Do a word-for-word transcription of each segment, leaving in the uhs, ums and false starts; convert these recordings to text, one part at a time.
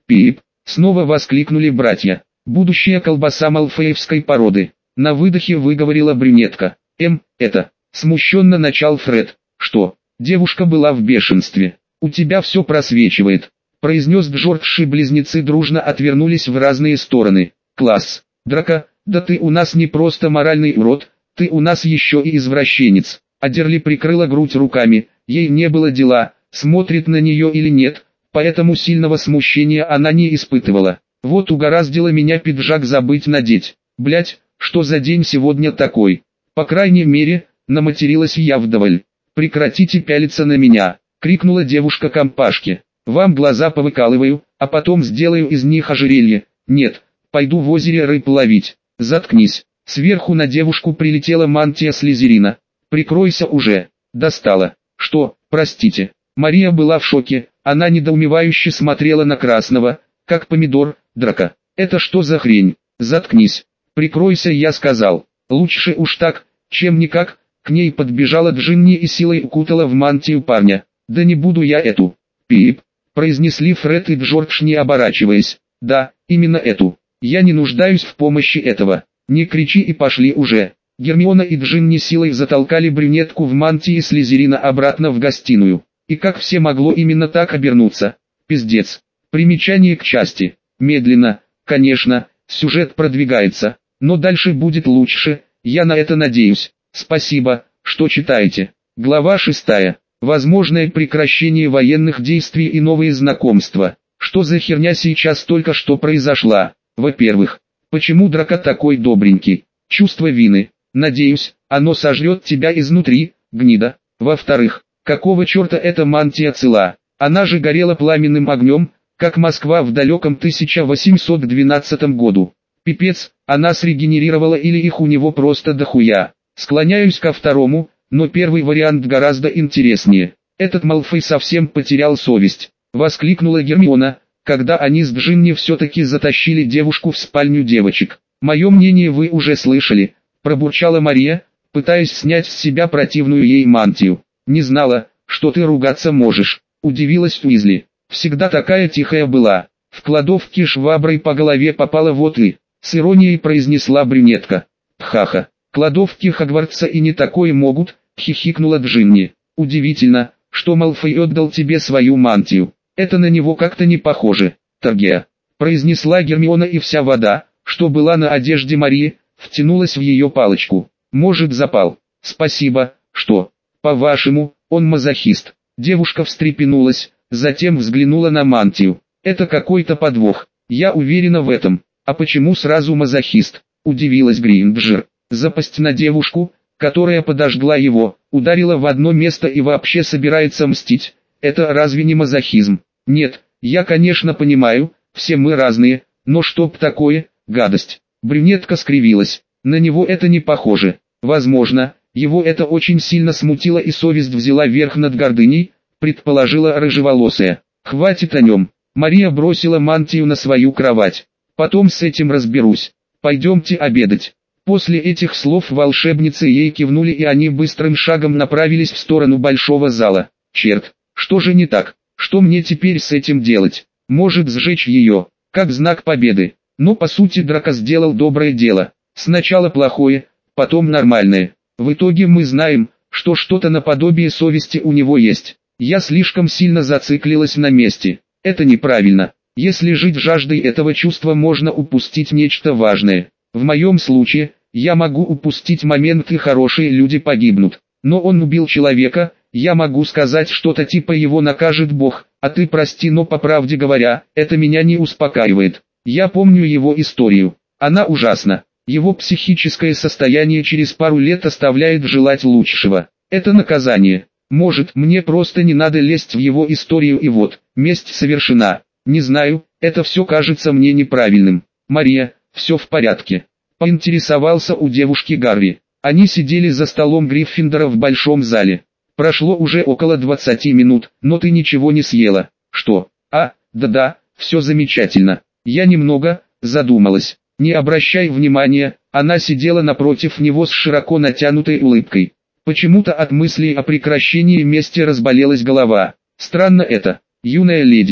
Пип! Снова воскликнули братья. Будущая колбаса малфеевской породы. На выдохе выговорила брюнетка. Эм, это... Смущенно начал Фред. Что? Девушка была в бешенстве. У тебя все просвечивает, произнес Джордж, и близнецы дружно отвернулись в разные стороны. Класс. Драко, да ты у нас не просто моральный урод, ты у нас еще и извращенец. Адерли прикрыла грудь руками, ей не было дела, смотрит на нее или нет, поэтому сильного смущения она не испытывала. Вот угораздило меня пиджак забыть надеть. Блять, что за день сегодня такой? По крайней мере, наматерилась я вдоволь. Прекратите пялиться на меня, крикнула девушка компашке. Вам глаза повыкалываю, а потом сделаю из них ожерелье. Нет, пойду в озере рыб ловить. Заткнись. Сверху на девушку прилетела мантия Слизерина. Прикройся уже. Достала. Что, простите. Мария была в шоке, она недоумевающе смотрела на красного, как помидор, Драко. Это что за хрень? Заткнись. Прикройся, я сказал. Лучше уж так, чем никак. К ней подбежала Джинни и силой укутала в мантию парня. Да не буду я эту. Пип, произнесли Фред и Джордж, не оборачиваясь. Да, именно эту. Я не нуждаюсь в помощи этого. Не кричи и пошли уже. Гермиона и Джинни силой затолкали брюнетку в мантии Слизерина обратно в гостиную. И как все могло именно так обернуться? Пиздец. Примечание к части. Медленно, конечно, сюжет продвигается, но дальше будет лучше, я на это надеюсь. Спасибо, что читаете. Глава шестая. Возможное прекращение военных действий и новые знакомства. Что за херня сейчас только что произошла? Во-первых, почему Драко такой добренький? Чувство вины. Надеюсь, оно сожрет тебя изнутри, гнида. Во-вторых, какого черта эта мантия цела? Она же горела пламенным огнем, как Москва в далеком тысяча восемьсот двенадцатом году. Пипец, она срегенерировала или их у него просто дохуя. Склоняюсь ко второму, но первый вариант гораздо интереснее. Этот Малфой совсем потерял совесть, воскликнула Гермиона, когда они с Джинни все-таки затащили девушку в спальню девочек. Мое мнение вы уже слышали, пробурчала Мария, пытаясь снять с себя противную ей мантию. Не знала, что ты ругаться можешь, удивилась Уизли. Всегда такая тихая была. В кладовке шваброй по голове попала вот и, с иронией произнесла брюнетка. Ха-ха. Кладовки Хогвартса и не такое могут, хихикнула Джинни. Удивительно, что Малфой отдал тебе свою мантию. Это на него как-то не похоже. Торгея, произнесла Гермиона, и вся вода, что была на одежде Марии, втянулась в ее палочку. Может, запал. Спасибо, что, по-вашему, он мазохист. Девушка встрепенулась, затем взглянула на мантию. Это какой-то подвох. Я уверена в этом. А почему сразу мазохист? Удивилась Гринджер. Запасть на девушку, которая подожгла его, ударила в одно место и вообще собирается мстить. Это разве не мазохизм? Нет, я конечно понимаю, все мы разные, но чтоб такое, гадость. Брюнетка скривилась. На него это не похоже. Возможно, его это очень сильно смутило и совесть взяла верх над гордыней, предположила рыжеволосая. Хватит о нем. Мария бросила мантию на свою кровать. Потом с этим разберусь. Пойдемте обедать. После этих слов волшебницы ей кивнули, и они быстрым шагом направились в сторону большого зала. Черт, что же не так? Что мне теперь с этим делать? Может, сжечь ее, как знак победы? Но по сути Драко сделал доброе дело. Сначала плохое, потом нормальное. В итоге мы знаем, что что-то наподобие совести у него есть. Я слишком сильно зациклилась на месте. Это неправильно. Если жить жаждой этого чувства, можно упустить нечто важное. В моем случае, я могу упустить момент, и хорошие люди погибнут. Но он убил человека, я могу сказать что-то типа «его накажет Бог», а ты прости, но по правде говоря, это меня не успокаивает. Я помню его историю. Она ужасна. Его психическое состояние через пару лет оставляет желать лучшего. Это наказание. Может, мне просто не надо лезть в его историю, и вот, месть совершена. Не знаю, это все кажется мне неправильным. Мария, все в порядке? Поинтересовался у девушки Гарри. Они сидели за столом Гриффиндора в большом зале. Прошло уже около двадцати минут, но ты ничего не съела. Что? А, да-да, все замечательно. Я немного задумалась. Не обращай внимания, она сидела напротив него с широко натянутой улыбкой. Почему-то от мыслей о прекращении мести разболелась голова. Странно это, юная леди.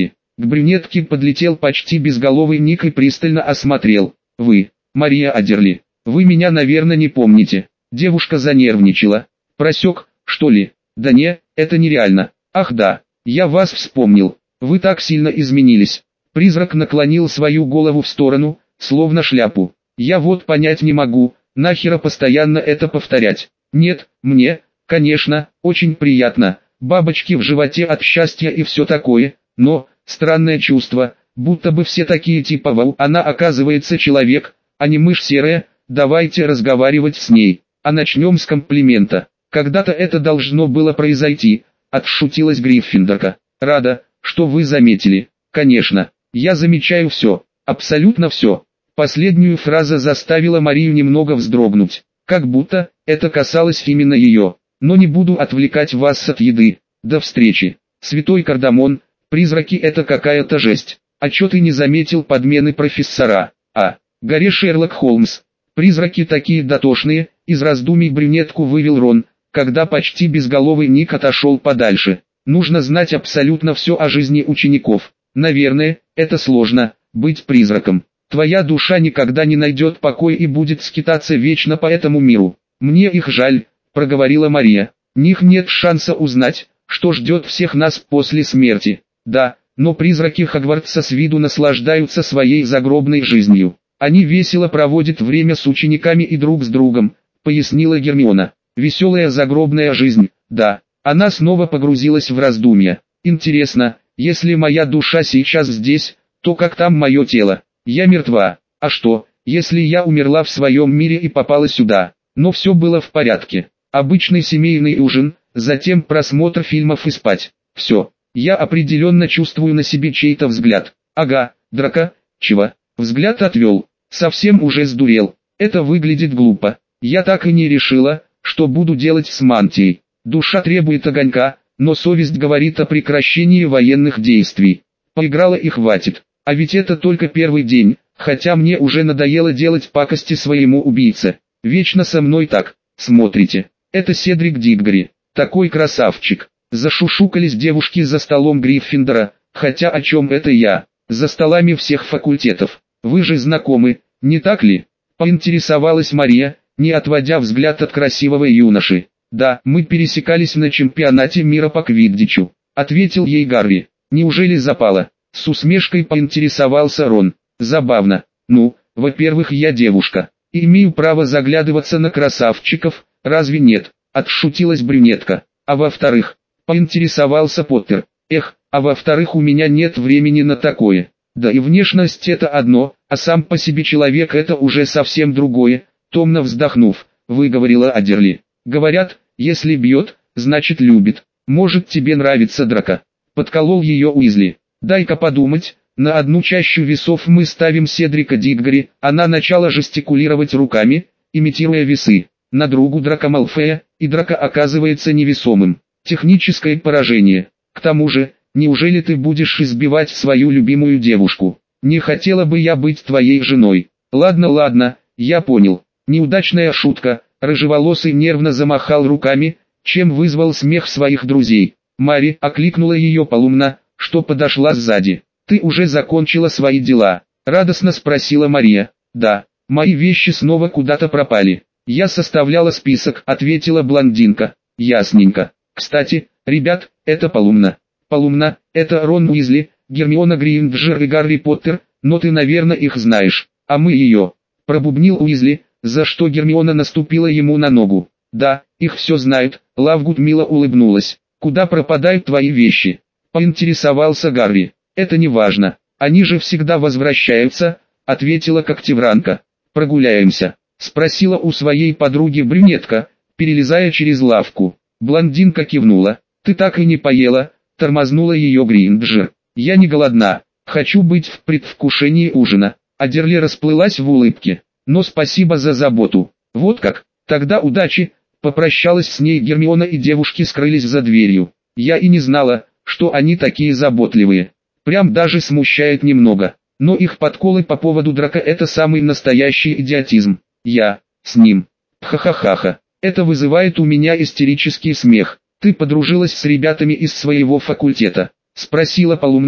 К брюнетке подлетел почти безголовый Ник и пристально осмотрел. «Вы, Мария Адерли, вы меня, наверное, не помните». Девушка занервничала. «Просек, что ли?» «Да не, это нереально. Ах да, я вас вспомнил. Вы так сильно изменились». Призрак наклонил свою голову в сторону, словно шляпу. «Я вот понять не могу, нахера постоянно это повторять?» «Нет, мне, конечно, очень приятно, бабочки в животе от счастья и все такое, но, странное чувство, будто бы все такие типа вау, она оказывается человек, а не мышь серая, давайте разговаривать с ней, а начнем с комплимента». «Когда-то это должно было произойти», — отшутилась Гриффиндорка. «Рада, что вы заметили. Конечно, я замечаю все, абсолютно все». Последнюю фразу заставила Марию немного вздрогнуть, как будто это касалось именно ее. «Но не буду отвлекать вас от еды. До встречи. Святой Кардамон, призраки — это какая-то жесть. А чё ты не заметил подмены профессора? А, горе Шерлок Холмс. Призраки такие дотошные», — из раздумий брюнетку вывел Рон, когда почти безголовый Ник отошел подальше. «Нужно знать абсолютно все о жизни учеников. Наверное, это сложно, быть призраком. Твоя душа никогда не найдет покой и будет скитаться вечно по этому миру. Мне их жаль», — проговорила Мария. «Них нет шанса узнать, что ждет всех нас после смерти. Да, но призраки Хогвартса с виду наслаждаются своей загробной жизнью. Они весело проводят время с учениками и друг с другом», — пояснила Гермиона. «Веселая загробная жизнь, да». Она снова погрузилась в раздумья. «Интересно, если моя душа сейчас здесь, то как там мое тело? Я мертва. А что, если я умерла в своем мире и попала сюда?» Но все было в порядке. Обычный семейный ужин, затем просмотр фильмов и спать. Все. Я определенно чувствую на себе чей-то взгляд. «Ага, Драко, чего?» Взгляд отвел. Совсем уже сдурел. Это выглядит глупо. Я так и не решила, что буду делать с мантией. Душа требует огонька, но совесть говорит о прекращении военных действий. Поиграла и хватит. А ведь это только первый день, хотя мне уже надоело делать пакости своему убийце. Вечно со мной так, смотрите. Это Седрик Диггори, такой красавчик. Зашушукались девушки за столом Гриффиндора, хотя о чем это я? За столами всех факультетов. Вы же знакомы, не так ли? Поинтересовалась Мария, не отводя взгляд от красивого юноши. «Да, мы пересекались на чемпионате мира по квиддичу», — ответил ей Гарри. «Неужели запало?» С усмешкой поинтересовался Рон. «Забавно. Ну, во-первых, я девушка, и имею право заглядываться на красавчиков, разве нет?» — отшутилась брюнетка. «А во-вторых», — поинтересовался Поттер. «Эх, а во-вторых, у меня нет времени на такое. Да и внешность это одно, а сам по себе человек это уже совсем другое», — томно вздохнув, выговорила Адерли. «Говорят, если бьет, значит любит. Может, тебе нравится Драко?» Подколол ее Уизли. «Дай-ка подумать, на одну чащу весов мы ставим Седрика Диггори». Она начала жестикулировать руками, имитируя весы. На другу Драко Малфоя, и Драко оказывается невесомым. Техническое поражение. К тому же, неужели ты будешь избивать свою любимую девушку? Не хотела бы я быть твоей женой. Ладно, ладно, я понял. Неудачная шутка. Рыжеволосый нервно замахал руками, чем вызвал смех своих друзей. Мари окликнула ее Полумна, что подошла сзади. «Ты уже закончила свои дела?» — радостно спросила Мария. «Да, мои вещи снова куда-то пропали. Я составляла список», — ответила блондинка. «Ясненько. Кстати, ребят, это Полумна. Полумна, это Рон Уизли, Гермиона Грейнджер и Гарри Поттер, но ты, наверное, их знаешь, а мы ее», — пробубнил Уизли, за что Гермиона наступила ему на ногу. «Да, их все знают», — Лавгуд мило улыбнулась. «Куда пропадают твои вещи?» — поинтересовался Гарри. «Это не важно, они же всегда возвращаются», — ответила Когтевранка. «Прогуляемся?» — спросила у своей подруги брюнетка, перелезая через лавку. Блондинка кивнула. «Ты так и не поела», — тормознула ее Гринджер. «Я не голодна, хочу быть в предвкушении ужина». Адерли расплылась в улыбке. «Но спасибо за заботу. Вот как, тогда удачи», — попрощалась с ней Гермиона, и девушки скрылись за дверью. «Я и не знала, что они такие заботливые. Прям даже смущает немного. Но их подколы по поводу Драко — это самый настоящий идиотизм. Я с ним. Ха-ха-ха-ха. Это вызывает у меня истерический смех. Ты подружилась с ребятами из своего факультета?» — спросила Полумна,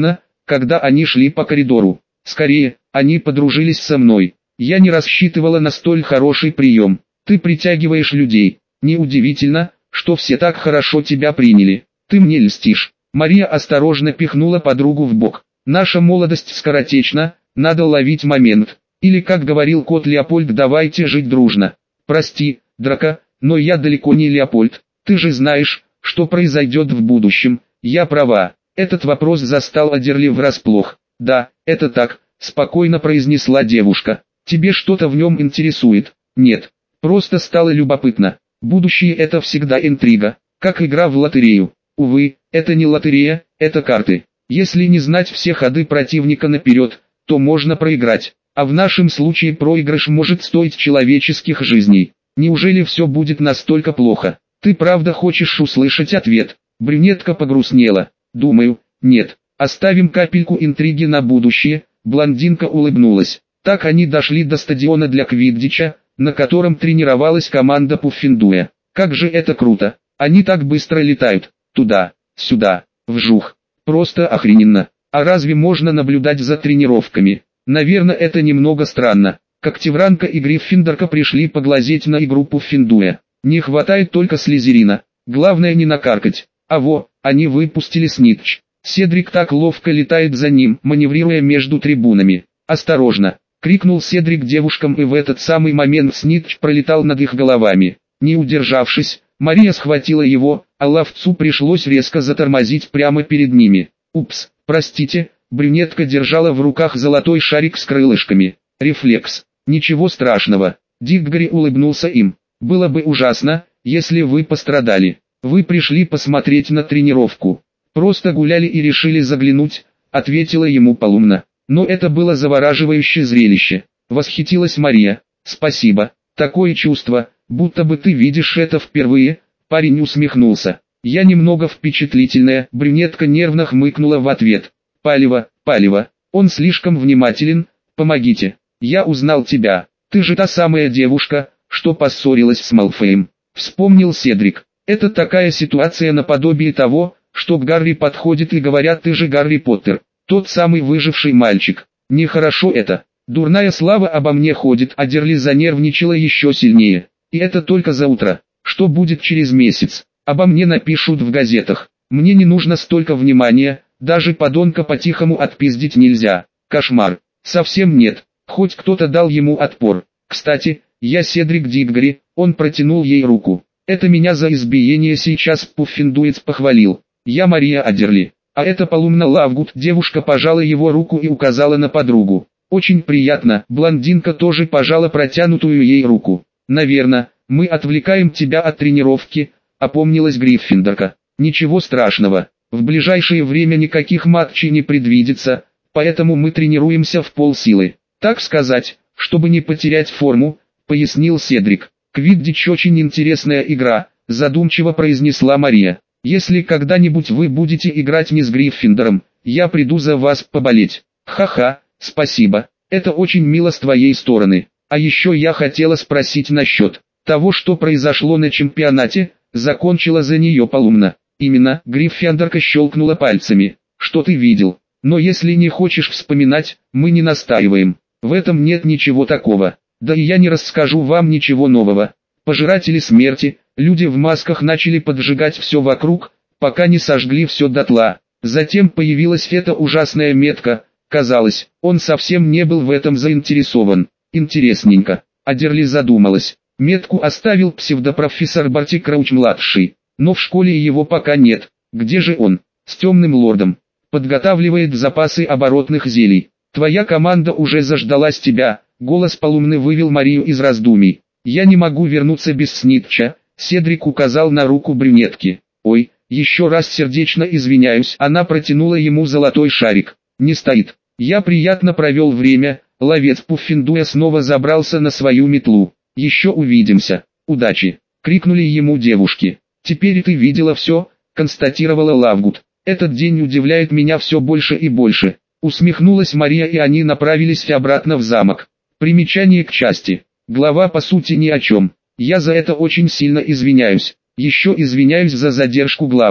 когда они шли по коридору. Скорее, они подружились со мной. Я не рассчитывала на столь хороший прием. Ты притягиваешь людей. Неудивительно, что все так хорошо тебя приняли. Ты мне льстишь. Мария осторожно пихнула подругу в бок. Наша молодость скоротечна, надо ловить момент. Или, как говорил кот Леопольд, давайте жить дружно. Прости, Драко, но я далеко не Леопольд. Ты же знаешь, что произойдет в будущем. Я права. Этот вопрос застал Адерли врасплох. Да, это так, спокойно произнесла девушка. Тебе что-то в нем интересует? Нет, просто стало любопытно. Будущее — это всегда интрига, как игра в лотерею. Увы, это не лотерея, это карты. Если не знать все ходы противника наперед, то можно проиграть. А в нашем случае проигрыш может стоить человеческих жизней. Неужели все будет настолько плохо? Ты правда хочешь услышать ответ? Брюнетка погрустнела. Думаю, нет. Оставим капельку интриги на будущее. Блондинка улыбнулась. Так они дошли до стадиона для квиддича, на котором тренировалась команда Пуффендуя. Как же это круто! Они так быстро летают. Туда, сюда, вжух. Просто охрененно. А разве можно наблюдать за тренировками? Наверное, это немного странно. Когтевранка и Гриффиндорка пришли поглазеть на игру Пуффендуя. Не хватает только Слизерина. Главное не накаркать. А во, они выпустили Снитч. Седрик так ловко летает за ним, маневрируя между трибунами. «Осторожно!» — крикнул Седрик девушкам, и в этот самый момент Снитч пролетал над их головами. Не удержавшись, Мария схватила его, а ловцу пришлось резко затормозить прямо перед ними. «Упс, простите!» — брюнетка держала в руках золотой шарик с крылышками. «Рефлекс. Ничего страшного». Диггори улыбнулся им. «Было бы ужасно, если вы пострадали. Вы пришли посмотреть на тренировку. Просто гуляли и решили заглянуть», — ответила ему Полумна. «Но это было завораживающее зрелище», — восхитилась Мария. «Спасибо. Такое чувство, будто бы ты видишь это впервые», — парень усмехнулся. «Я немного впечатлительная», — брюнетка нервно хмыкнула в ответ. «Палево, Палево, он слишком внимателен, помогите. Я узнал тебя. Ты же та самая девушка, что поссорилась с Малфоем», — вспомнил Седрик. «Это такая ситуация наподобие того, что к Гарри подходит и говорят: ты же Гарри Поттер, тот самый выживший мальчик. Нехорошо это. Дурная слава обо мне ходит». Адерли занервничала еще сильнее. «И это только за утро. Что будет через месяц? Обо мне напишут в газетах. Мне не нужно столько внимания, даже подонка по-тихому отпиздить нельзя. Кошмар. Совсем нет. Хоть кто-то дал ему отпор. Кстати, я Седрик Диггори». Он протянул ей руку. «Это меня за избиение сейчас Пуффендуец похвалил. Я Мария Адерли. А это Полумна Лавгуд». Девушка пожала его руку и указала на подругу. «Очень приятно». Блондинка тоже пожала протянутую ей руку. «Наверное, мы отвлекаем тебя от тренировки», — опомнилась Гриффиндорка. «Ничего страшного. В ближайшее время никаких матчей не предвидится, поэтому мы тренируемся в полсилы. Так сказать, чтобы не потерять форму», — пояснил Седрик. «Квиддич очень интересная игра», — задумчиво произнесла Мария. «Если когда-нибудь вы будете играть не с Гриффиндором, я приду за вас поболеть». «Ха-ха, спасибо, это очень мило с твоей стороны. А еще я хотела спросить насчет того, что произошло на чемпионате», — закончила за нее Полумна. «Именно», — Гриффиндорка щелкнула пальцами. «Что ты видел? Но если не хочешь вспоминать, мы не настаиваем. В этом нет ничего такого. Да и я не расскажу вам ничего нового. Пожиратели смерти, люди в масках начали поджигать все вокруг, пока не сожгли все дотла. Затем появилась эта ужасная метка. Казалось, он совсем не был в этом заинтересован. Интересненько». Адерли задумалась. Метку оставил псевдопрофессор Барти Крауч-младший. Но в школе его пока нет. Где же он? С темным лордом. Подготавливает запасы оборотных зелий. Твоя команда уже заждалась тебя. Голос Полумны вывел Марию из раздумий. «Я не могу вернуться без Снитча», — Седрик указал на руку брюнетки. «Ой, еще раз сердечно извиняюсь». Она протянула ему золотой шарик. «Не стоит. Я приятно провел время». Ловец Пуффендуя снова забрался на свою метлу. «Еще увидимся. Удачи!» — крикнули ему девушки. «Теперь ты видела все», — констатировала Лавгуд. «Этот день удивляет меня все больше и больше». Усмехнулась Мария, и они направились обратно в замок. Примечание к части. Глава по сути ни о чем. Я за это очень сильно извиняюсь. Еще извиняюсь за задержку главы.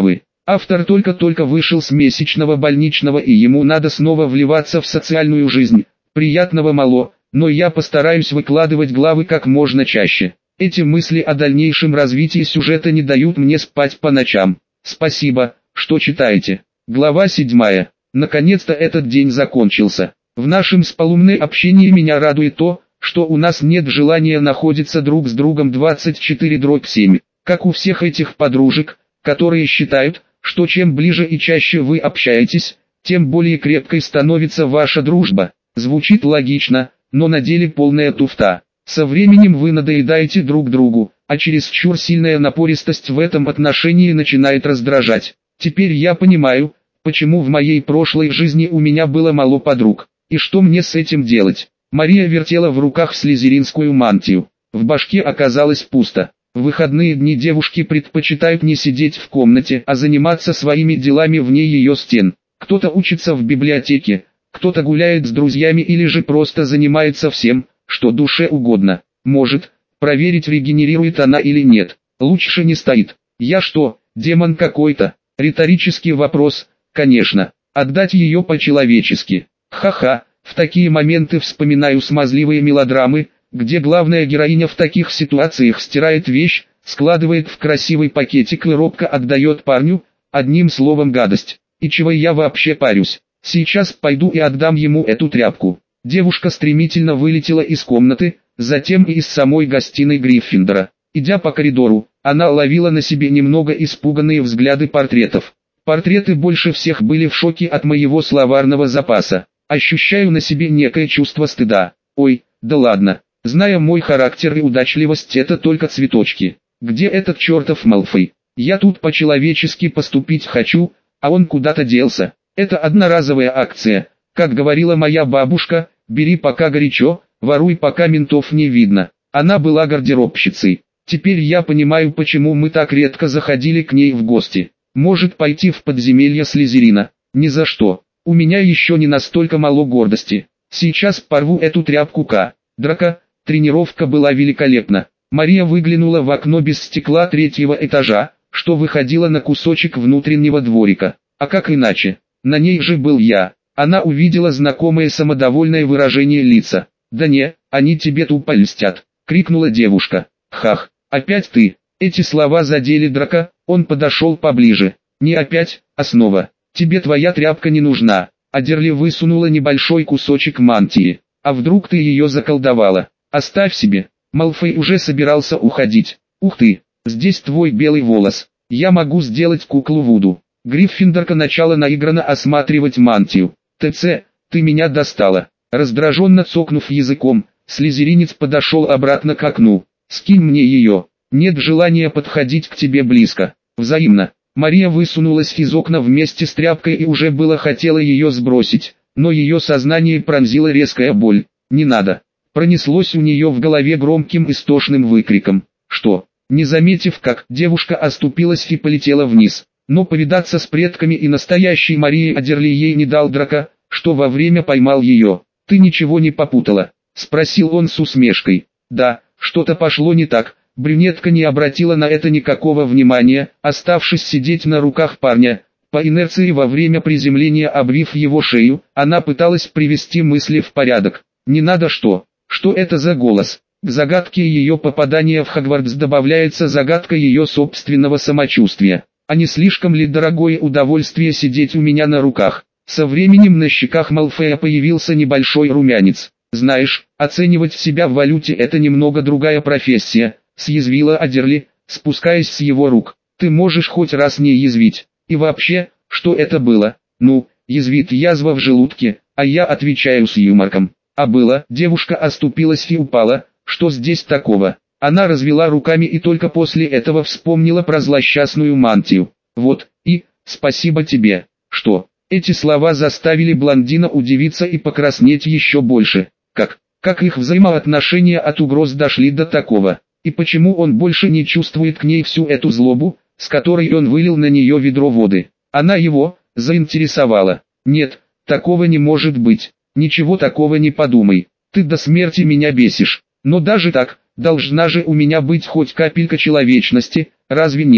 Автор только-только вышел с месячного больничного и ему надо снова вливаться в социальную жизнь. Приятного мало, но я постараюсь выкладывать главы как можно чаще. Эти мысли о дальнейшем развитии сюжета не дают мне спать по ночам. Спасибо, что читаете. Глава седьмая. Наконец-то этот день закончился. В нашем с Полумной общении меня радует то, что у нас нет желания находиться друг с другом двадцать четыре дробь семь. Как у всех этих подружек, которые считают, что чем ближе и чаще вы общаетесь, тем более крепкой становится ваша дружба. Звучит логично, но на деле полная туфта. Со временем вы надоедаете друг другу, а чересчур сильная напористость в этом отношении начинает раздражать. Теперь я понимаю, почему в моей прошлой жизни у меня было мало подруг, и что мне с этим делать. Мария вертела в руках слизеринскую мантию. В башке оказалось пусто. В выходные дни девушки предпочитают не сидеть в комнате, а заниматься своими делами вне ее стен. Кто-то учится в библиотеке, кто-то гуляет с друзьями или же просто занимается всем, что душе угодно. Может, проверить, регенерирует она или нет. Лучше не стоит. Я что, демон какой-то? Риторический вопрос, конечно. Отдать ее по-человечески. Ха-ха, в такие моменты вспоминаю смазливые мелодрамы, где главная героиня в таких ситуациях стирает вещь, складывает в красивый пакетик и робко отдает парню, одним словом гадость. И чего я вообще парюсь? Сейчас пойду и отдам ему эту тряпку. Девушка стремительно вылетела из комнаты, затем и из самой гостиной Гриффиндора. Идя по коридору, она ловила на себе немного испуганные взгляды портретов. Портреты больше всех были в шоке от моего словарного запаса. Ощущаю на себе некое чувство стыда. Ой, да ладно. Зная мой характер и удачливость, это только цветочки. Где этот чертов Малфой? Я тут по-человечески поступить хочу, а он куда-то делся. Это одноразовая акция. Как говорила моя бабушка, бери пока горячо, воруй пока ментов не видно. Она была гардеробщицей. Теперь я понимаю, почему мы так редко заходили к ней в гости. Может пойти в подземелье Слизерина? Ни за что. У меня еще не настолько мало гордости. Сейчас порву эту тряпку-ка. Драка. Тренировка была великолепна. Мария выглянула в окно без стекла третьего этажа, что выходило на кусочек внутреннего дворика. А как иначе? На ней же был я. Она увидела знакомое самодовольное выражение лица. «Да не, они тебе тупо льстят», — крикнула девушка. «Хах, опять ты?» Эти слова задели Драка, он подошел поближе. «Не опять, а снова. Тебе твоя тряпка не нужна». Адерли высунула небольшой кусочек мантии. «А вдруг ты ее заколдовала? Оставь себе». Малфой уже собирался уходить. «Ух ты, здесь твой белый волос. Я могу сделать куклу Вуду». Гриффиндорка начала наигранно осматривать мантию. «ТЦ, ты меня достала». Раздраженно цокнув языком, слизеринец подошел обратно к окну. «Скинь мне ее. Нет желания подходить к тебе близко». «Взаимно». Мария высунулась из окна вместе с тряпкой и уже было хотела ее сбросить, но ее сознание пронзила резкая боль. «Не надо». Пронеслось у нее в голове громким истошным выкриком. «Что?» Не заметив, как девушка оступилась и полетела вниз. Но повидаться с предками и настоящей Марией Адерли ей не дал Драка, что во время поймал ее. «Ты ничего не попутала?» — спросил он с усмешкой. «Да, что-то пошло не так». Брюнетка не обратила на это никакого внимания, оставшись сидеть на руках парня. По инерции во время приземления обвив его шею, она пыталась привести мысли в порядок. «Не надо что? Что это за голос?» К загадке ее попадания в Хогвартс добавляется загадка ее собственного самочувствия. А не слишком ли дорогое удовольствие сидеть у меня на руках? Со временем на щеках Малфоя появился небольшой румянец. «Знаешь, оценивать себя в валюте — это немного другая профессия», — съязвила Адерли, спускаясь с его рук. «Ты можешь хоть раз не язвить. И вообще, что это было?» «Ну, язвит язва в желудке, а я отвечаю с юморком». «А было?» Девушка оступилась и упала. «Что здесь такого?» Она развела руками и только после этого вспомнила про злосчастную мантию. «Вот, и, спасибо тебе». «Что?» Эти слова заставили блондина удивиться и покраснеть еще больше. Как? Как их взаимоотношения от угроз дошли до такого? И почему он больше не чувствует к ней всю эту злобу, с которой он вылил на нее ведро воды? Она его заинтересовала. «Нет, такого не может быть. Ничего такого не подумай. Ты до смерти меня бесишь. Но даже так, должна же у меня быть хоть капелька человечности, разве нет?»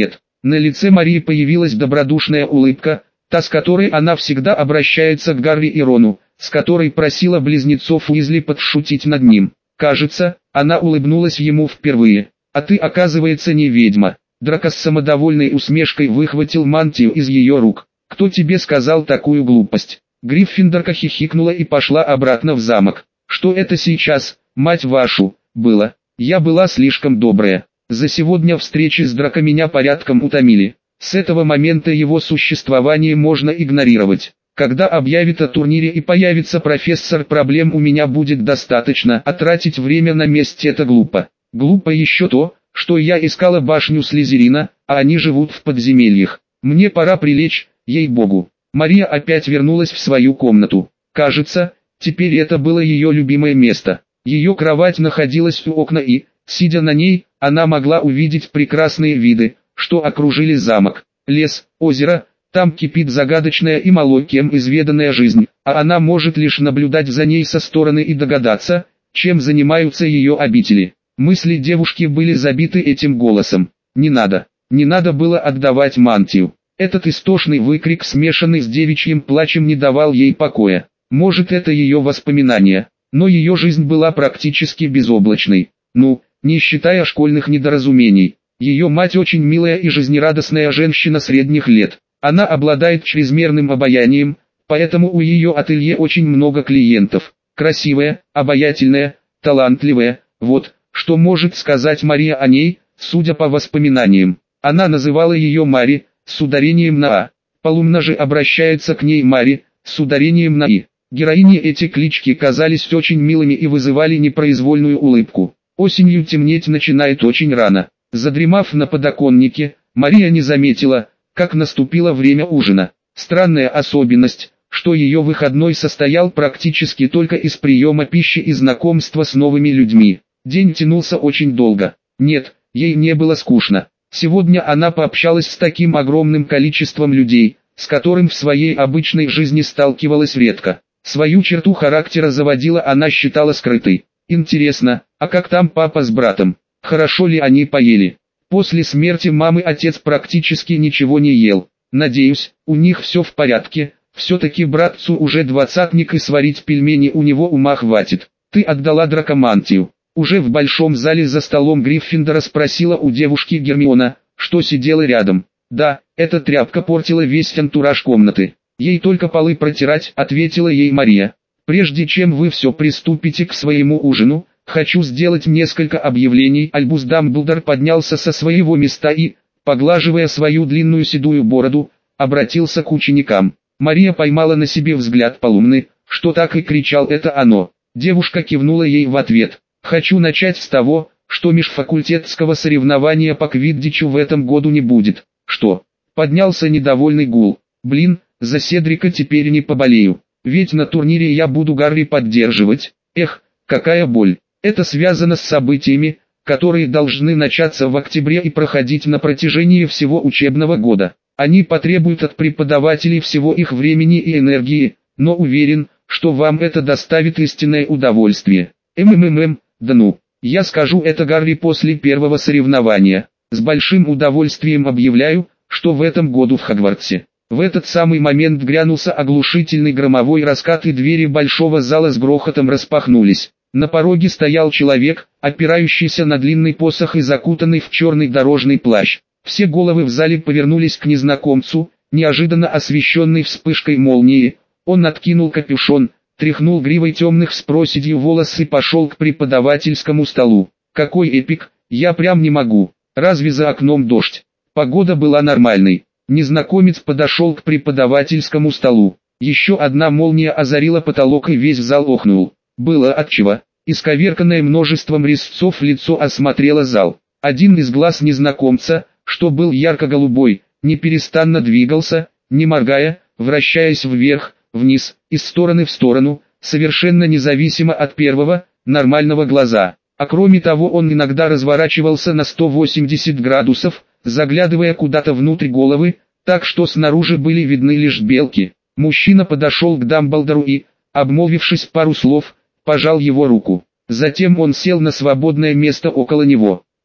На лице Марии появилась добродушная улыбка, та, с которой она всегда обращается к Гарри и Рону, с которой просила близнецов Уизли подшутить над ним. Кажется, она улыбнулась ему впервые. «А ты, оказывается, не ведьма». Драко с самодовольной усмешкой выхватил мантию из ее рук. «Кто тебе сказал такую глупость?» Гриффиндорка хихикнула и пошла обратно в замок. «Что это сейчас, мать вашу, было? Я была слишком добрая. За сегодня встречи с Драко меня порядком утомили. С этого момента его существование можно игнорировать. Когда объявит о турнире и появится профессор, проблем у меня будет достаточно, а тратить время на месть — это глупо. Глупо еще то, что я искала башню Слизерина, а они живут в подземельях. Мне пора прилечь, ей-богу». Мария опять вернулась в свою комнату. Кажется, теперь это было ее любимое место. Ее кровать находилась у окна и, сидя на ней, она могла увидеть прекрасные виды, что окружили замок. Лес, озеро, там кипит загадочная и мало кем изведанная жизнь, а она может лишь наблюдать за ней со стороны и догадаться, чем занимаются ее обители. Мысли девушки были забиты этим голосом. Не надо, не надо было отдавать мантию. Этот истошный выкрик, смешанный с девичьим плачем, не давал ей покоя. Может, это ее воспоминания, но ее жизнь была практически безоблачной. Ну, не считая школьных недоразумений. Ее мать очень милая и жизнерадостная женщина средних лет. Она обладает чрезмерным обаянием, поэтому у ее ателье очень много клиентов. Красивая, обаятельная, талантливая, вот, что может сказать Мария о ней, судя по воспоминаниям. Она называла ее Мари, с ударением на «а». Полумна же обращается к ней Мари, с ударением на «и». Героини эти клички казались очень милыми и вызывали непроизвольную улыбку. Осенью темнеть начинает очень рано. Задремав на подоконнике, Мария не заметила, как наступило время ужина. Странная особенность, что ее выходной состоял практически только из приема пищи и знакомства с новыми людьми. День тянулся очень долго. Нет, ей не было скучно. Сегодня она пообщалась с таким огромным количеством людей, с которым в своей обычной жизни сталкивалась редко. Свою черту характера заводила она считала скрытой. Интересно, а как там папа с братом? Хорошо ли они поели? После смерти мамы отец практически ничего не ел. Надеюсь, у них все в порядке. Все-таки братцу уже двадцатник, и сварить пельмени у него ума хватит. Ты отдала Драко мантию? Уже в большом зале за столом Гриффиндора спросила у девушки Гермиона, что сидела рядом. Да, эта тряпка портила весь антураж комнаты. Ей только полы протирать, ответила ей Мария. Прежде чем вы все приступите к своему ужину, хочу сделать несколько объявлений. Альбус Дамблдор поднялся со своего места и, поглаживая свою длинную седую бороду, обратился к ученикам. Мария поймала на себе взгляд Полумны, что так и кричал это оно. Девушка кивнула ей в ответ. Хочу начать с того, что межфакультетского соревнования по квиддичу в этом году не будет. Что? Поднялся недовольный гул. Блин, за Седрика теперь не поболею. Ведь на турнире я буду Гарри поддерживать. Эх, какая боль. Это связано с событиями, которые должны начаться в октябре и проходить на протяжении всего учебного года. Они потребуют от преподавателей всего их времени и энергии, но уверен, что вам это доставит истинное удовольствие. МММ, да ну, я скажу это Гарри после первого соревнования. С большим удовольствием объявляю, что в этом году в Хогвартсе. В этот самый момент грянулся оглушительный громовой раскат, и двери большого зала с грохотом распахнулись. На пороге стоял человек, опирающийся на длинный посох и закутанный в черный дорожный плащ. Все головы в зале повернулись к незнакомцу, неожиданно освещенный вспышкой молнии. Он откинул капюшон, тряхнул гривой темных с проседью волос и пошел к преподавательскому столу. Какой эпик, я прям не могу. Разве за окном дождь? Погода была нормальной. Незнакомец подошел к преподавательскому столу. Еще одна молния озарила потолок, и весь зал охнул. Было отчего. Исковерканное множеством резцов лицо осмотрело зал. Один из глаз незнакомца, что был ярко-голубой, неперестанно двигался, не моргая, вращаясь вверх, вниз, из стороны в сторону, совершенно независимо от первого, нормального глаза. А кроме того, он иногда разворачивался на сто восемьдесят градусов, заглядывая куда-то внутрь головы, так что снаружи были видны лишь белки. Мужчина подошел к Дамблдору и, обмолвившись пару слов, пожал его руку. Затем он сел на свободное место около него.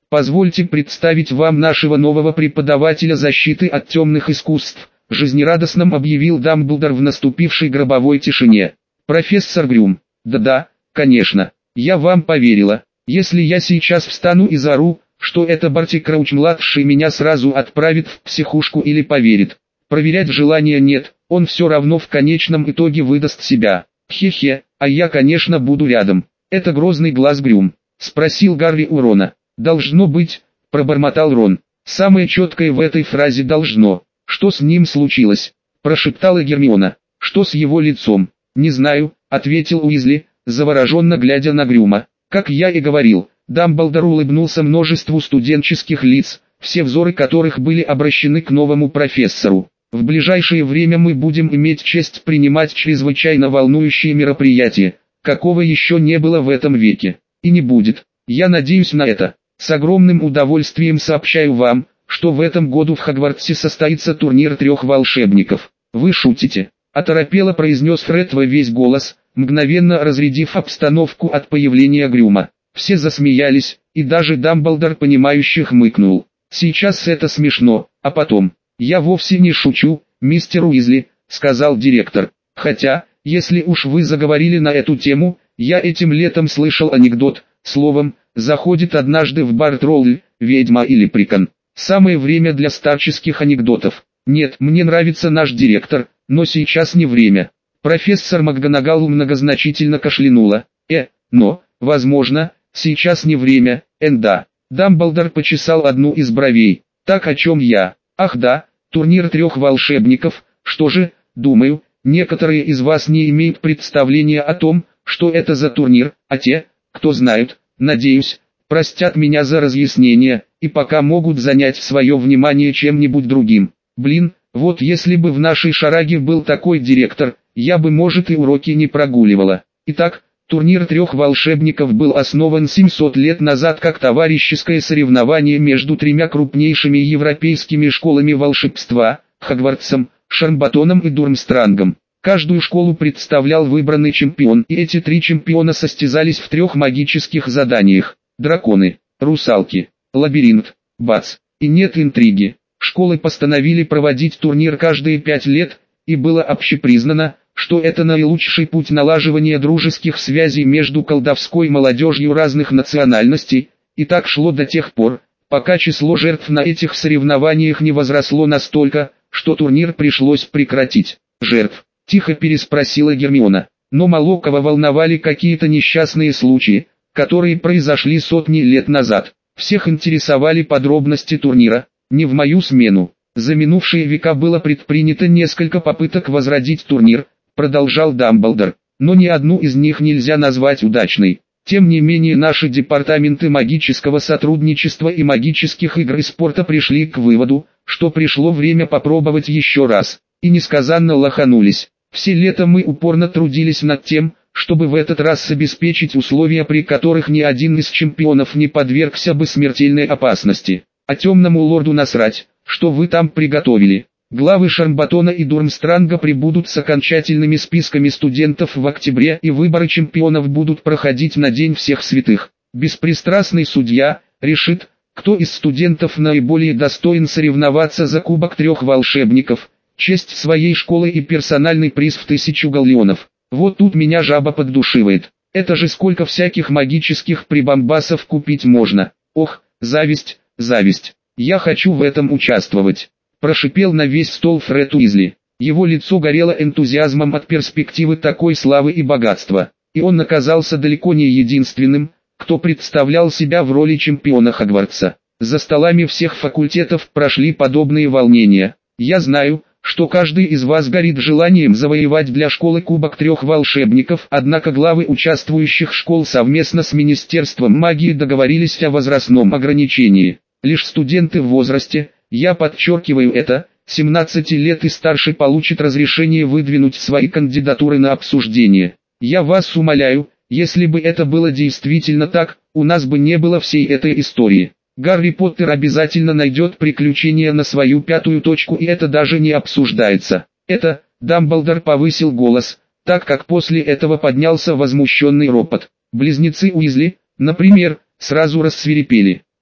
Позвольте представить вам нашего нового преподавателя защиты от темных искусств, жизнерадостным объявил Дамблдор в наступившей гробовой тишине. Профессор Грюм. Да-да, конечно, я вам поверила. Если я сейчас встану и заору, что это Барти Крауч-младший, меня сразу отправит в психушку или поверит. Проверять желания нет, он все равно в конечном итоге выдаст себя. Хе-хе, а я, конечно, буду рядом. Это грозный глаз Грюм? Спросил Гарри у Рона. Должно быть, пробормотал Рон. Самое четкое в этой фразе «должно». Что с ним случилось? Прошептала Гермиона. Что с его лицом? Не знаю, ответил Уизли, завороженно глядя на Грюма. Как я и говорил, Дамблдор улыбнулся множеству студенческих лиц, все взоры которых были обращены к новому профессору. В ближайшее время мы будем иметь честь принимать чрезвычайно волнующие мероприятия, какого еще не было в этом веке. И не будет. Я надеюсь на это. С огромным удовольствием сообщаю вам, что в этом году в Хогвартсе состоится турнир трех волшебников. Вы шутите? Оторопело произнес Фред во весь голос, мгновенно разрядив обстановку от появления Грюма. Все засмеялись, и даже Дамблдор понимающе хмыкнул. Сейчас это смешно, а потом... Я вовсе не шучу, мистер Уизли, сказал директор. Хотя, если уж вы заговорили на эту тему, я этим летом слышал анекдот, словом, заходит однажды в бар тролль, ведьма или прикон. Самое время для старческих анекдотов. Нет, мне нравится наш директор, но сейчас не время. Профессор МакГонагал многозначительно кашлянула. Э, но, возможно, сейчас не время, энда. Дамблдор почесал одну из бровей. Так о чем я? Ах да, турнир трех волшебников. Что же, думаю, некоторые из вас не имеют представления о том, что это за турнир, а те, кто знают, надеюсь, простят меня за разъяснение, и пока могут занять свое внимание чем-нибудь другим. Блин, вот если бы в нашей шараге был такой директор, я бы, может, и уроки не прогуливала. Итак, турнир трех волшебников был основан семьсот лет назад как товарищеское соревнование между тремя крупнейшими европейскими школами волшебства – Хогвартсом, Шармбатоном и Дурмстрангом. Каждую школу представлял выбранный чемпион, и эти три чемпиона состязались в трех магических заданиях – драконы, русалки, лабиринт, бац, и нет интриги. Школы постановили проводить турнир каждые пять лет, и было общепризнано, что это наилучший путь налаживания дружеских связей между колдовской молодежью разных национальностей, и так шло до тех пор, пока число жертв на этих соревнованиях не возросло настолько, что турнир пришлось прекратить. Жертв? Тихо переспросила Гермиона. Но Малокова волновали какие-то несчастные случаи, которые произошли сотни лет назад. Всех интересовали подробности турнира. Не в мою смену. За минувшие века было предпринято несколько попыток возродить турнир, продолжал Дамблдор, но ни одну из них нельзя назвать удачной. Тем не менее наши департаменты магического сотрудничества и магических игр и спорта пришли к выводу, что пришло время попробовать еще раз, и несказанно лоханулись. Все лето мы упорно трудились над тем, чтобы в этот раз обеспечить условия, при которых ни один из чемпионов не подвергся бы смертельной опасности. А темному лорду насрать, что вы там приготовили. Главы Шармбатона и Дурмстранга прибудут с окончательными списками студентов в октябре, и выборы чемпионов будут проходить на День всех святых. Беспристрастный судья решит, кто из студентов наиболее достоин соревноваться за кубок трех волшебников, честь своей школы и персональный приз в тысячу галлеонов. Вот тут меня жаба поддушивает. Это же сколько всяких магических прибамбасов купить можно. Ох, зависть, зависть. Я хочу в этом участвовать. Прошипел на весь стол Фред Уизли. Его лицо горело энтузиазмом от перспективы такой славы и богатства. И он оказался далеко не единственным, кто представлял себя в роли чемпиона Хогвартса. За столами всех факультетов прошли подобные волнения. Я знаю, что каждый из вас горит желанием завоевать для школы кубок трех волшебников, однако главы участвующих школ совместно с Министерством магии договорились о возрастном ограничении. Лишь студенты в возрасте, я подчеркиваю это, семнадцати лет и старше получат разрешение выдвинуть свои кандидатуры на обсуждение. Я вас умоляю, если бы это было действительно так, у нас бы не было всей этой истории. Гарри Поттер обязательно найдет приключения на свою пятую точку, и это даже не обсуждается. Это, Дамблдор повысил голос, так как после этого поднялся возмущенный ропот. Близнецы Уизли, например, сразу рассвирепели.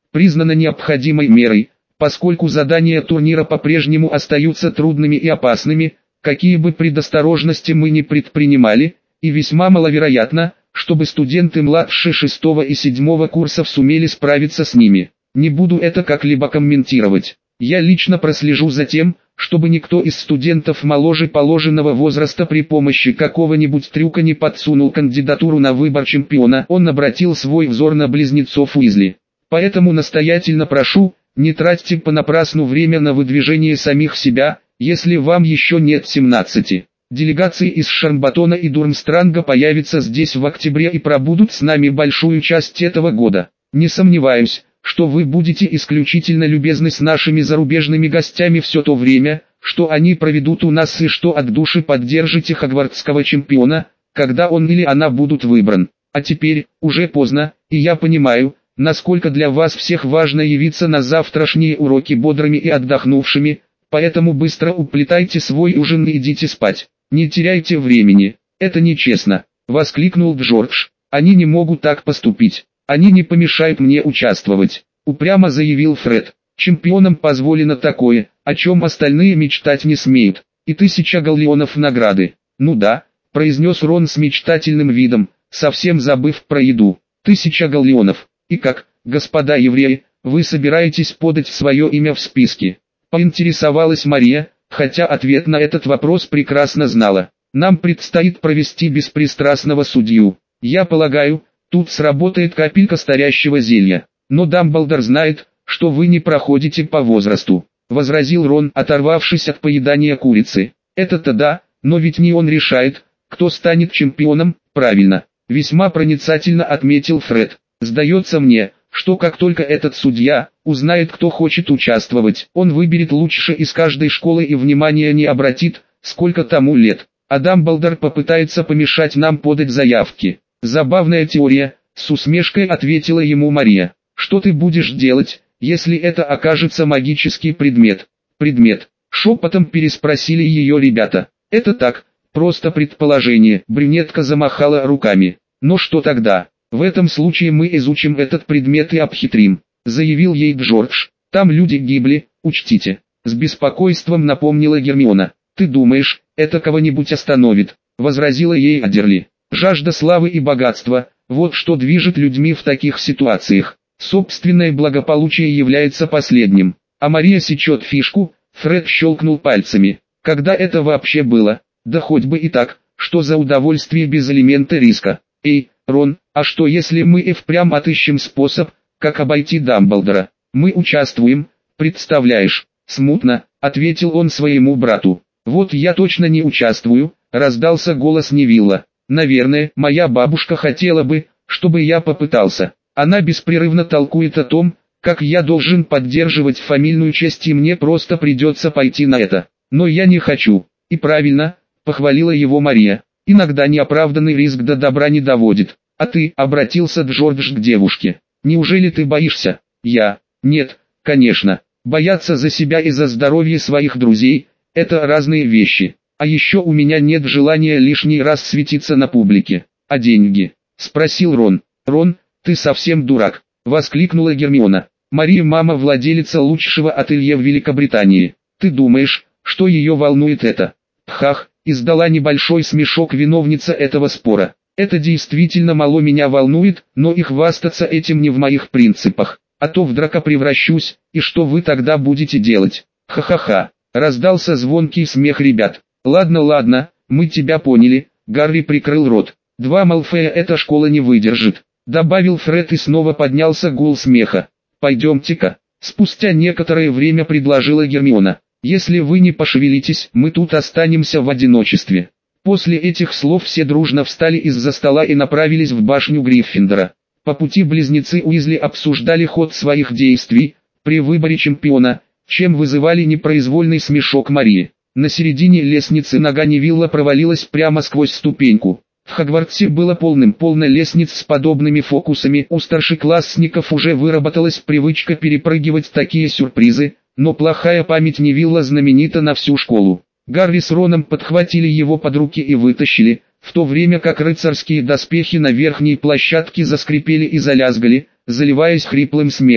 признано необходимой мерой, поскольку задания турнира по-прежнему остаются трудными и опасными, какие бы предосторожности мы ни предпринимали, и весьма маловероятно, чтобы студенты младше шестого и седьмого курсов сумели справиться с ними. Не буду это как-либо комментировать. Я лично прослежу за тем, чтобы никто из студентов моложе положенного возраста при помощи какого-нибудь трюка не подсунул кандидатуру на выбор чемпиона. Он обратил свой взор на близнецов Уизли. Поэтому настоятельно прошу, не тратьте понапрасну время на выдвижение самих себя, если вам еще нет семнадцати. Делегации из Шарнбаттона и Дурмстранга появятся здесь в октябре и пробудут с нами большую часть этого года. Не сомневаюсь, что вы будете исключительно любезны с нашими зарубежными гостями все то время, что они проведут у нас, и что от души поддержите хогвартского чемпиона, когда он или она будут выбран. А теперь, уже поздно, и я понимаю, насколько для вас всех важно явиться на завтрашние уроки бодрыми и отдохнувшими, поэтому быстро уплетайте свой ужин и идите спать. Не теряйте времени, это нечестно, воскликнул Джордж. Они не могут так поступить, они не помешают мне участвовать, упрямо заявил Фред. Чемпионам позволено такое, о чем остальные мечтать не смеют, и тысяча галлеонов награды. Ну да, произнес Рон с мечтательным видом, совсем забыв про еду. Тысяча галлеонов, и как, господа евреи, вы собираетесь подать свое имя в списке? Поинтересовалась Мария, хотя ответ на этот вопрос прекрасно знала. Нам предстоит провести беспристрастного судью. Я полагаю, тут сработает капелька старящего зелья. Но Дамблдор знает, что вы не проходите по возрасту, возразил Рон, оторвавшись от поедания курицы. Это-то да, но ведь не он решает, кто станет чемпионом, правильно. Весьма проницательно отметил Фред. Сдается мне, что как только этот судья узнает, кто хочет участвовать, он выберет лучше из каждой школы и внимания не обратит, сколько тому лет. А Дамблдор попытается помешать нам подать заявки. Забавная теория, с усмешкой ответила ему Мария. Что ты будешь делать, если это окажется магический предмет? Предмет. Шепотом переспросили ее ребята. Это так, просто предположение. Брюнетка замахала руками. Но что тогда? В этом случае мы изучим этот предмет и обхитрим, заявил ей Джордж. Там люди гибли, учтите. С беспокойством напомнила Гермиона. Ты думаешь, это кого-нибудь остановит? Возразила ей Аддерли. Жажда славы и богатства, вот что движет людьми в таких ситуациях. Собственное благополучие является последним. А Мария сечет фишку. Фред щелкнул пальцами. Когда это вообще было? Да хоть бы и так, что за удовольствие без элемента риска. Эй, Рон, а что если мы и впрямь отыщем способ, как обойти Дамблдора? Мы участвуем, представляешь? Смутно, ответил он своему брату. Вот я точно не участвую, раздался голос Невилла. Наверное, моя бабушка хотела бы, чтобы я попытался. Она беспрерывно толкует о том, как я должен поддерживать фамильную честь, и мне просто придется пойти на это. Но я не хочу. И правильно, похвалила его Мария. Иногда неоправданный риск до добра не доводит. А ты, обратился Джордж к девушке. Неужели ты боишься? Я. Нет, конечно. Бояться за себя и за здоровье своих друзей – это разные вещи. А еще у меня нет желания лишний раз светиться на публике. А деньги? Спросил Рон. Рон, ты совсем дурак, воскликнула Гермиона. Мария мама владелица лучшего ателье в Великобритании. Ты думаешь, что ее волнует это? Пхах, издала небольшой смешок виновница этого спора. Это действительно мало меня волнует, но и хвастаться этим не в моих принципах. А то в драка превращусь, и что вы тогда будете делать? Ха-ха-ха, раздался звонкий смех ребят. Ладно, ладно, мы тебя поняли, Гарри прикрыл рот. Два Малфея эта школа не выдержит, добавил Фред, и снова поднялся гул смеха. Пойдемте-ка, спустя некоторое время предложила Гермиона. Если вы не пошевелитесь, мы тут останемся в одиночестве. После этих слов все дружно встали из-за стола и направились в башню Гриффиндора. По пути близнецы Уизли обсуждали ход своих действий при выборе чемпиона, чем вызывали непроизвольный смешок Марии. На середине лестницы нога Невилла провалилась прямо сквозь ступеньку. В Хогвартсе было полным-полно лестниц с подобными фокусами. У старшеклассников уже выработалась привычка перепрыгивать такие сюрпризы, но плохая память Невилла знаменита на всю школу. Гарри с Роном подхватили его под руки и вытащили, в то время как рыцарские доспехи на верхней площадке заскрипели и залязгали, заливаясь хриплым смехом.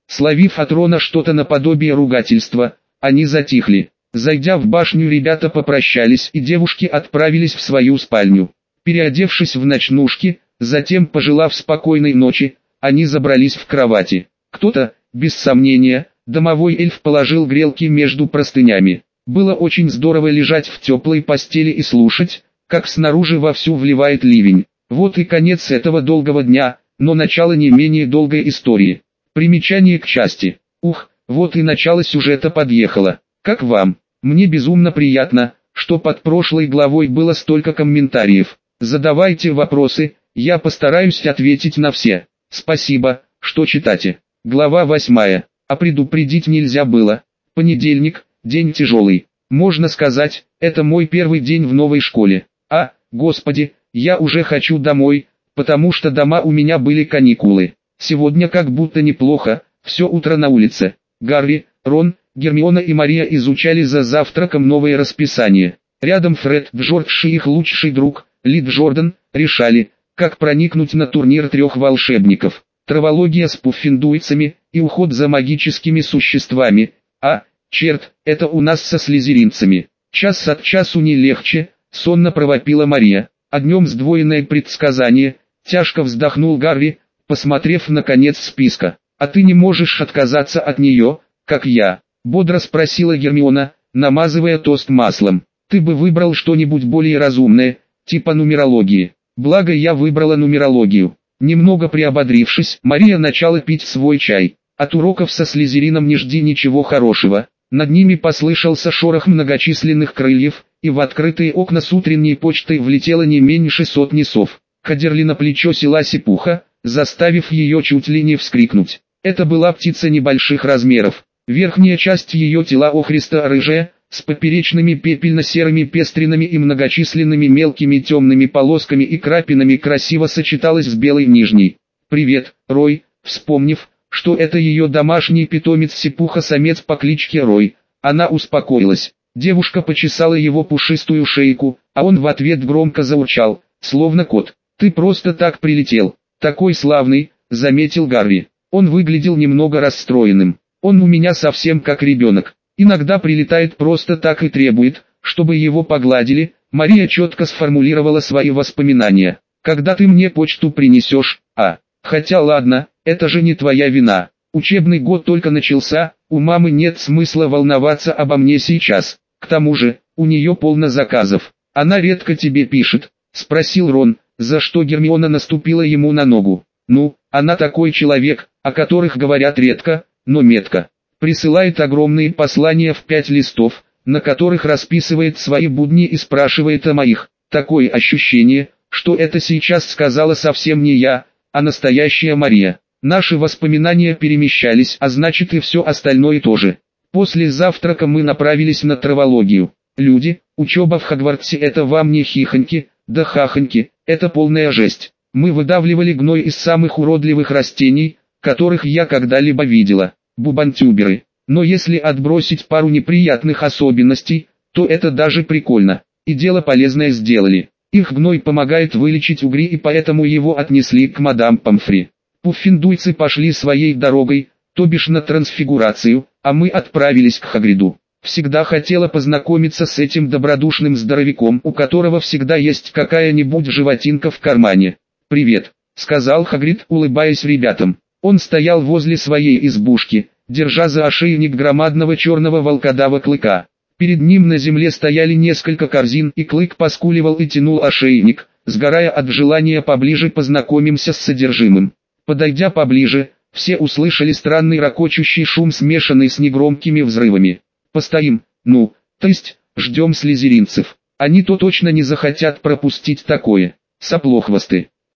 Словив от Рона что-то наподобие ругательства, они затихли. Зайдя в башню, ребята попрощались, и девушки отправились в свою спальню. Переодевшись в ночнушки, затем пожелав спокойной ночи, они забрались в кровати. Кто-то, без сомнения, домовой эльф положил грелки между простынями. Было очень здорово лежать в теплой постели и слушать, как снаружи вовсю вливает ливень. Вот и конец этого долгого дня, но начало не менее долгой истории. Примечание к части. Ух, вот и начало сюжета подъехало. Как вам? Мне безумно приятно, что под прошлой главой было столько комментариев. Задавайте вопросы, я постараюсь ответить на все. Спасибо, что читаете. Глава восьмая. А предупредить нельзя было. Понедельник, день тяжелый. Можно сказать, это мой первый день в новой школе. А, господи, я уже хочу домой, потому что дома у меня были каникулы. Сегодня как будто неплохо, все утро на улице. Гарри, Рон, Гермиона и Мария изучали за завтраком новое расписание. Рядом Фред, Джордж и их лучший друг, Лид Джордан, решали, как проникнуть на турнир трех волшебников. Травология с пуффиндуйцами и уход за магическими существами. А, черт, это у нас со слизеринцами. Час от часу не легче, сонно провопила Мария. А днем сдвоенное предсказание, тяжко вздохнул Гарри, посмотрев на конец списка. А ты не можешь отказаться от нее, как я? Бодро спросила Гермиона, намазывая тост маслом. Ты бы выбрал что-нибудь более разумное, типа нумерологии. Благо я выбрала нумерологию. Немного приободрившись, Мария начала пить свой чай. От уроков со слизерином не жди ничего хорошего. Над ними послышался шорох многочисленных крыльев, и в открытые окна с утренней почтой влетело не меньше сотни сов. Хадерли на плечо села сипуха, заставив ее чуть ли не вскрикнуть. Это была птица небольших размеров. Верхняя часть ее тела охристо-рыжая, с поперечными пепельно-серыми пестринами и многочисленными мелкими темными полосками и крапинами красиво сочеталась с белой нижней. «Привет, Рой», вспомнив, что это ее домашний питомец сипуха-самец по кличке Рой, она успокоилась. Девушка почесала его пушистую шейку, а он в ответ громко заурчал, словно кот. «Ты просто так прилетел, такой славный», — заметил Гарри. Он выглядел немного расстроенным. «Он у меня совсем как ребенок. Иногда прилетает просто так и требует, чтобы его погладили». Мария четко сформулировала свои воспоминания. «Когда ты мне почту принесешь, а? Хотя ладно, это же не твоя вина. Учебный год только начался, у мамы нет смысла волноваться обо мне сейчас. К тому же, у нее полно заказов. Она редко тебе пишет», — спросил Рон, за что Гермиона наступила ему на ногу. «Ну, она такой человек, о которых говорят редко, но метко. Присылает огромные послания в пять листов, на которых расписывает свои будни и спрашивает о моих. Такое ощущение, что это сейчас сказала совсем не я, а настоящая Мария». Наши воспоминания перемещались, а значит и все остальное тоже. После завтрака мы направились на травологию. Люди, учеба в Хогвартсе — это вам не хихоньки, да хахоньки, это полная жесть. Мы выдавливали гной из самых уродливых растений, которых я когда-либо видела. Бубантюберы. Но если отбросить пару неприятных особенностей, то это даже прикольно. И дело полезное сделали. Их гной помогает вылечить угри, и поэтому его отнесли к мадам Помфри. Пуффиндуйцы пошли своей дорогой, то бишь на трансфигурацию, а мы отправились к Хагриду. Всегда хотела познакомиться с этим добродушным здоровяком, у которого всегда есть какая-нибудь животинка в кармане. «Привет», — сказал Хагрид, улыбаясь ребятам. Он стоял возле своей избушки, держа за ошейник громадного черного волкодава Клыка. Перед ним на земле стояли несколько корзин, и Клык поскуливал и тянул ошейник, сгорая от желания поближе познакомимся с содержимым. Подойдя поближе, все услышали странный ракочущий шум, смешанный с негромкими взрывами. «Постоим, ну, то есть, ждем слизеринцев. Они-то точно не захотят пропустить такое. Соплохвосты».